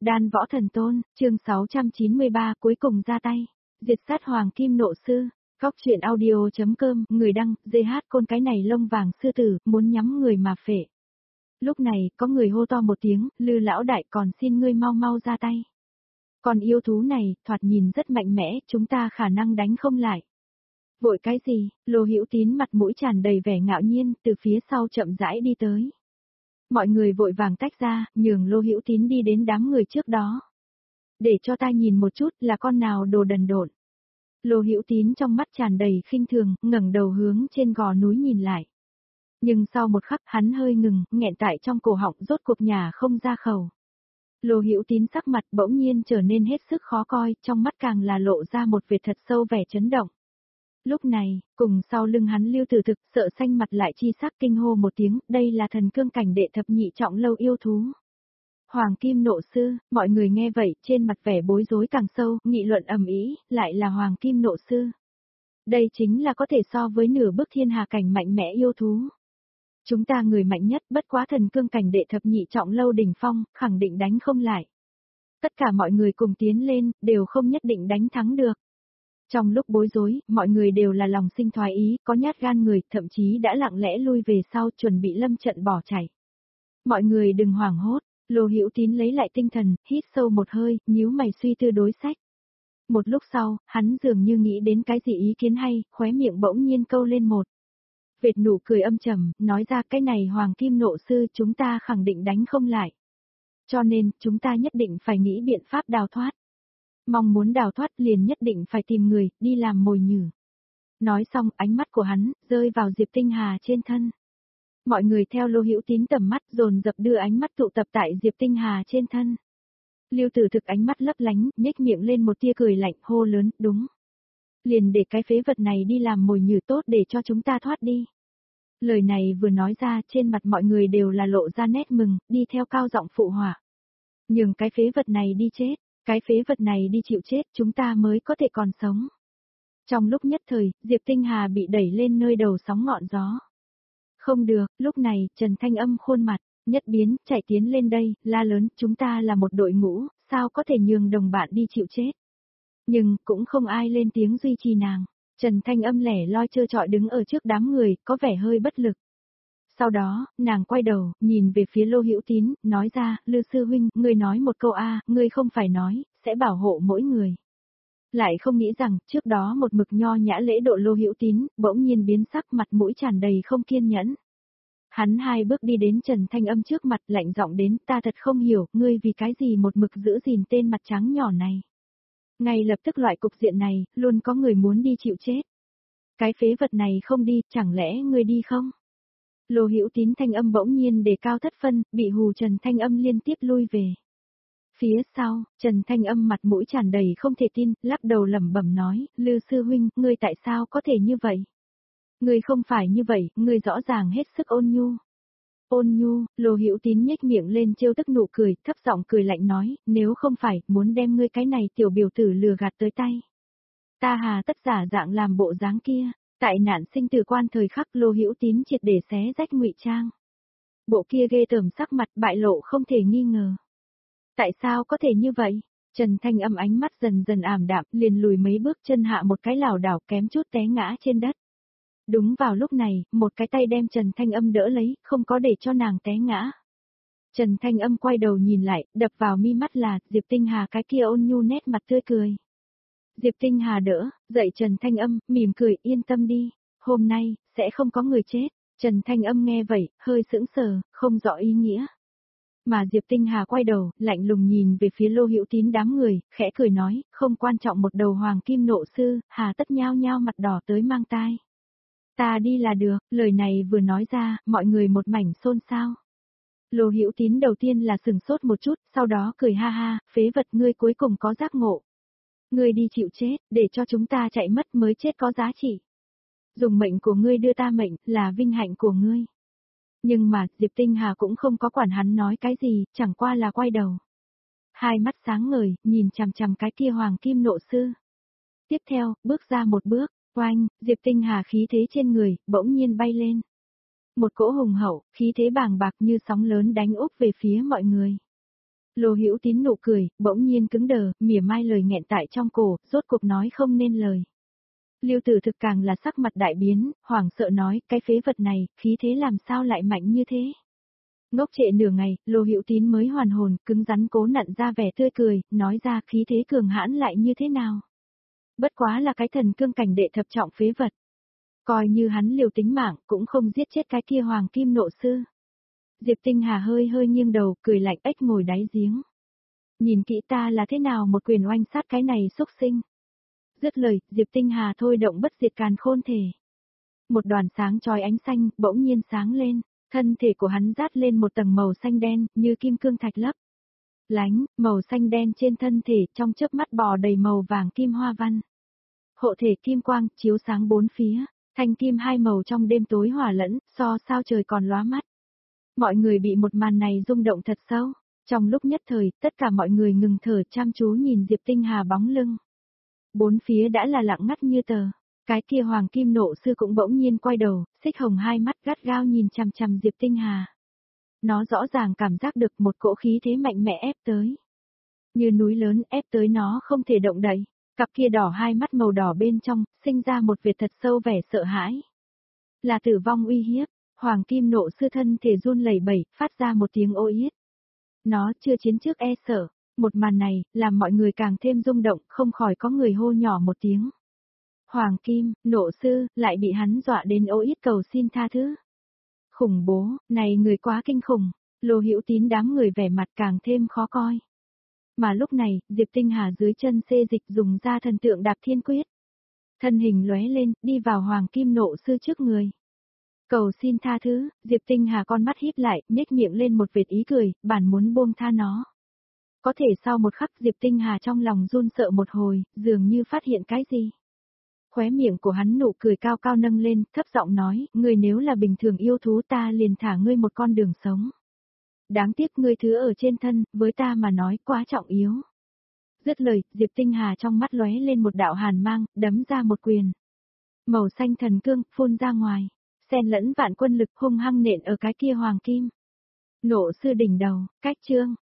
Đan Võ Thần Tôn, chương 693 cuối cùng ra tay. Diệt sát Hoàng Kim Nộ Sư. Góc truyện audio.com, người đăng, GH côn cái này lông vàng sư tử, muốn nhắm người mà phệ. Lúc này, có người hô to một tiếng, Lư lão đại còn xin ngươi mau mau ra tay. Còn yêu thú này, thoạt nhìn rất mạnh mẽ, chúng ta khả năng đánh không lại. Vội cái gì, Lô Hữu Tín mặt mũi tràn đầy vẻ ngạo nhiên, từ phía sau chậm rãi đi tới. Mọi người vội vàng tách ra, nhường Lô Hữu Tín đi đến đám người trước đó. Để cho ta nhìn một chút là con nào đồ đần độn. Lô Hữu Tín trong mắt tràn đầy khinh thường, ngẩng đầu hướng trên gò núi nhìn lại. Nhưng sau một khắc hắn hơi ngừng, nghẹn tại trong cổ họng rốt cuộc nhà không ra khẩu. Lô Hữu Tín sắc mặt bỗng nhiên trở nên hết sức khó coi, trong mắt càng là lộ ra một vệt thật sâu vẻ chấn động. Lúc này, cùng sau lưng hắn Lưu Tử Thực sợ xanh mặt lại chi sắc kinh hô một tiếng, đây là thần cương cảnh đệ thập nhị trọng lâu yêu thú. Hoàng Kim Nộ Sư, mọi người nghe vậy, trên mặt vẻ bối rối càng sâu, nghị luận ầm ĩ, lại là Hoàng Kim Nộ Sư. Đây chính là có thể so với nửa bước thiên hà cảnh mạnh mẽ yêu thú. Chúng ta người mạnh nhất bất quá thần cương cảnh đệ thập nhị trọng lâu đỉnh phong, khẳng định đánh không lại. Tất cả mọi người cùng tiến lên, đều không nhất định đánh thắng được. Trong lúc bối rối, mọi người đều là lòng sinh thoái ý, có nhát gan người, thậm chí đã lặng lẽ lui về sau chuẩn bị lâm trận bỏ chạy. Mọi người đừng hoảng hốt, Lô Hữu Tín lấy lại tinh thần, hít sâu một hơi, nhíu mày suy tư đối sách. Một lúc sau, hắn dường như nghĩ đến cái gì ý kiến hay, khóe miệng bỗng nhiên câu lên một vệt nụ cười âm trầm, nói ra cái này Hoàng Kim Nộ Sư chúng ta khẳng định đánh không lại. Cho nên, chúng ta nhất định phải nghĩ biện pháp đào thoát. Mong muốn đào thoát liền nhất định phải tìm người, đi làm mồi nhử. Nói xong, ánh mắt của hắn, rơi vào Diệp Tinh Hà trên thân. Mọi người theo Lô Hữu Tín tầm mắt dồn dập đưa ánh mắt tụ tập tại Diệp Tinh Hà trên thân. Lưu Tử Thực ánh mắt lấp lánh, nhếch miệng lên một tia cười lạnh, hô lớn, đúng. Liền để cái phế vật này đi làm mồi nhử tốt để cho chúng ta thoát đi. Lời này vừa nói ra, trên mặt mọi người đều là lộ ra nét mừng, đi theo cao giọng phụ họa. Nhường cái phế vật này đi chết. Cái phế vật này đi chịu chết chúng ta mới có thể còn sống. Trong lúc nhất thời, Diệp Tinh Hà bị đẩy lên nơi đầu sóng ngọn gió. Không được, lúc này, Trần Thanh Âm khuôn mặt, nhất biến, chạy tiến lên đây, la lớn, chúng ta là một đội ngũ, sao có thể nhường đồng bạn đi chịu chết. Nhưng, cũng không ai lên tiếng duy trì nàng. Trần Thanh Âm lẻ loi trơ trọi đứng ở trước đám người, có vẻ hơi bất lực. Sau đó, nàng quay đầu, nhìn về phía Lô Hữu Tín, nói ra, Lư sư huynh, ngươi nói một câu ngươi không phải nói, sẽ bảo hộ mỗi người. Lại không nghĩ rằng, trước đó một mực nho nhã lễ độ Lô Hữu Tín, bỗng nhiên biến sắc mặt mũi tràn đầy không kiên nhẫn. Hắn hai bước đi đến Trần Thanh Âm trước mặt lạnh giọng đến, ta thật không hiểu, ngươi vì cái gì một mực giữ gìn tên mặt trắng nhỏ này. Ngay lập tức loại cục diện này, luôn có người muốn đi chịu chết. Cái phế vật này không đi, chẳng lẽ ngươi đi không? Lô Hữu Tín thanh âm bỗng nhiên đề cao thất phân, bị hù Trần Thanh Âm liên tiếp lui về. Phía sau, Trần Thanh Âm mặt mũi tràn đầy không thể tin, lắc đầu lẩm bẩm nói, Lư sư huynh, ngươi tại sao có thể như vậy? Ngươi không phải như vậy, ngươi rõ ràng hết sức ôn nhu. Ôn nhu, Lô Hữu Tín nhếch miệng lên trêu tức nụ cười, thấp giọng cười lạnh nói, nếu không phải, muốn đem ngươi cái này tiểu biểu tử lừa gạt tới tay. Ta hà tất giả dạng làm bộ dáng kia. Tại nạn sinh tử quan thời khắc Lô Hữu Tín triệt để xé rách ngụy trang. Bộ kia ghê tởm sắc mặt bại lộ không thể nghi ngờ. Tại sao có thể như vậy? Trần Thanh Âm ánh mắt dần dần ảm đạm, liền lùi mấy bước chân hạ một cái lảo đảo kém chút té ngã trên đất. Đúng vào lúc này, một cái tay đem Trần Thanh Âm đỡ lấy, không có để cho nàng té ngã. Trần Thanh Âm quay đầu nhìn lại, đập vào mi mắt là Diệp Tinh Hà cái kia ôn nhu nét mặt tươi cười. Diệp Tinh Hà đỡ, dậy Trần Thanh Âm, mỉm cười, yên tâm đi, hôm nay, sẽ không có người chết. Trần Thanh Âm nghe vậy, hơi sững sờ, không rõ ý nghĩa. Mà Diệp Tinh Hà quay đầu, lạnh lùng nhìn về phía Lô Hữu Tín đám người, khẽ cười nói, không quan trọng một đầu Hoàng Kim Nộ Sư, hà tất nhao nhao mặt đỏ tới mang tai. Ta đi là được, lời này vừa nói ra, mọi người một mảnh xôn xao. Lô Hữu Tín đầu tiên là sừng sốt một chút, sau đó cười ha ha, phế vật ngươi cuối cùng có giác ngộ. Ngươi đi chịu chết, để cho chúng ta chạy mất mới chết có giá trị. Dùng mệnh của ngươi đưa ta mệnh, là vinh hạnh của ngươi. Nhưng mà, Diệp Tinh Hà cũng không có quản hắn nói cái gì, chẳng qua là quay đầu. Hai mắt sáng ngời, nhìn chằm chằm cái kia Hoàng Kim Nộ Sư. Tiếp theo, bước ra một bước, oanh, Diệp Tinh Hà khí thế trên người, bỗng nhiên bay lên. Một cỗ hùng hậu, khí thế bàng bạc như sóng lớn đánh úp về phía mọi người. Lô Hữu Tín nụ cười, bỗng nhiên cứng đờ, mỉa mai lời nghẹn tại trong cổ, rốt cuộc nói không nên lời. Lưu Tử Thực càng là sắc mặt đại biến, hoảng sợ nói, cái phế vật này, khí thế làm sao lại mạnh như thế? Ngốc trệ nửa ngày, Lô Hữu Tín mới hoàn hồn, cứng rắn cố nặn ra vẻ tươi cười, nói ra khí thế cường hãn lại như thế nào? Bất quá là cái thần cương cảnh đệ thập trọng phế vật. Coi như hắn liều tính mạng, cũng không giết chết cái kia hoàng kim nộ sư. Diệp Tinh Hà hơi hơi nghiêng đầu, cười lạnh ếch ngồi đáy giếng. Nhìn kỹ ta là thế nào một quyền oanh sát cái này xúc sinh. Dứt lời, Diệp Tinh Hà thôi động bất diệt càn khôn thể. Một đoàn sáng chói ánh xanh, bỗng nhiên sáng lên, thân thể của hắn rát lên một tầng màu xanh đen, như kim cương thạch lấp. Lánh, màu xanh đen trên thân thể trong chớp mắt bò đầy màu vàng kim hoa văn. Hộ thể kim quang, chiếu sáng bốn phía, thanh kim hai màu trong đêm tối hòa lẫn, so sao trời còn lóa mắt. Mọi người bị một màn này rung động thật sâu. Trong lúc nhất thời, tất cả mọi người ngừng thở chăm chú nhìn Diệp Tinh Hà bóng lưng. Bốn phía đã là lặng ngắt như tờ. Cái kia hoàng kim nộ sư cũng bỗng nhiên quay đầu, xích hồng hai mắt gắt gao nhìn chằm chằm Diệp Tinh Hà. Nó rõ ràng cảm giác được một cỗ khí thế mạnh mẽ ép tới. Như núi lớn ép tới nó không thể động đậy. Cặp kia đỏ hai mắt màu đỏ bên trong, sinh ra một vệt thật sâu vẻ sợ hãi. Là tử vong uy hiếp, hoàng kim nộ sư thân thể run lẩy bẩy, phát ra một tiếng ô yết. Nó chưa chiến trước e sợ, một màn này, làm mọi người càng thêm rung động, không khỏi có người hô nhỏ một tiếng. Hoàng kim, nộ sư, lại bị hắn dọa đến ô yết cầu xin tha thứ. Khủng bố, này người quá kinh khủng, Lô Hữu Tín đám người vẻ mặt càng thêm khó coi. Mà lúc này, Diệp Tinh Hà dưới chân xê dịch dùng ra thần tượng đạp thiên quyết. Thân hình lóe lên, đi vào hoàng kim nộ sư trước người. Cầu xin tha thứ, Diệp Tinh Hà con mắt híp lại, nhếch miệng lên một vệt ý cười, bản muốn buông tha nó. Có thể sau một khắc Diệp Tinh Hà trong lòng run sợ một hồi, dường như phát hiện cái gì. Khóe miệng của hắn nụ cười cao cao nâng lên, thấp giọng nói, ngươi nếu là bình thường yêu thú ta liền thả ngươi một con đường sống. Đáng tiếc ngươi thứ ở trên thân, với ta mà nói quá trọng yếu. Dứt lời, Diệp Tinh Hà trong mắt lóe lên một đạo hàn mang, đấm ra một quyền. Màu xanh thần cương, phun ra ngoài, xen lẫn vạn quân lực hung hăng nện ở cái kia hoàng kim. Nộ sư đỉnh đầu, cách chương.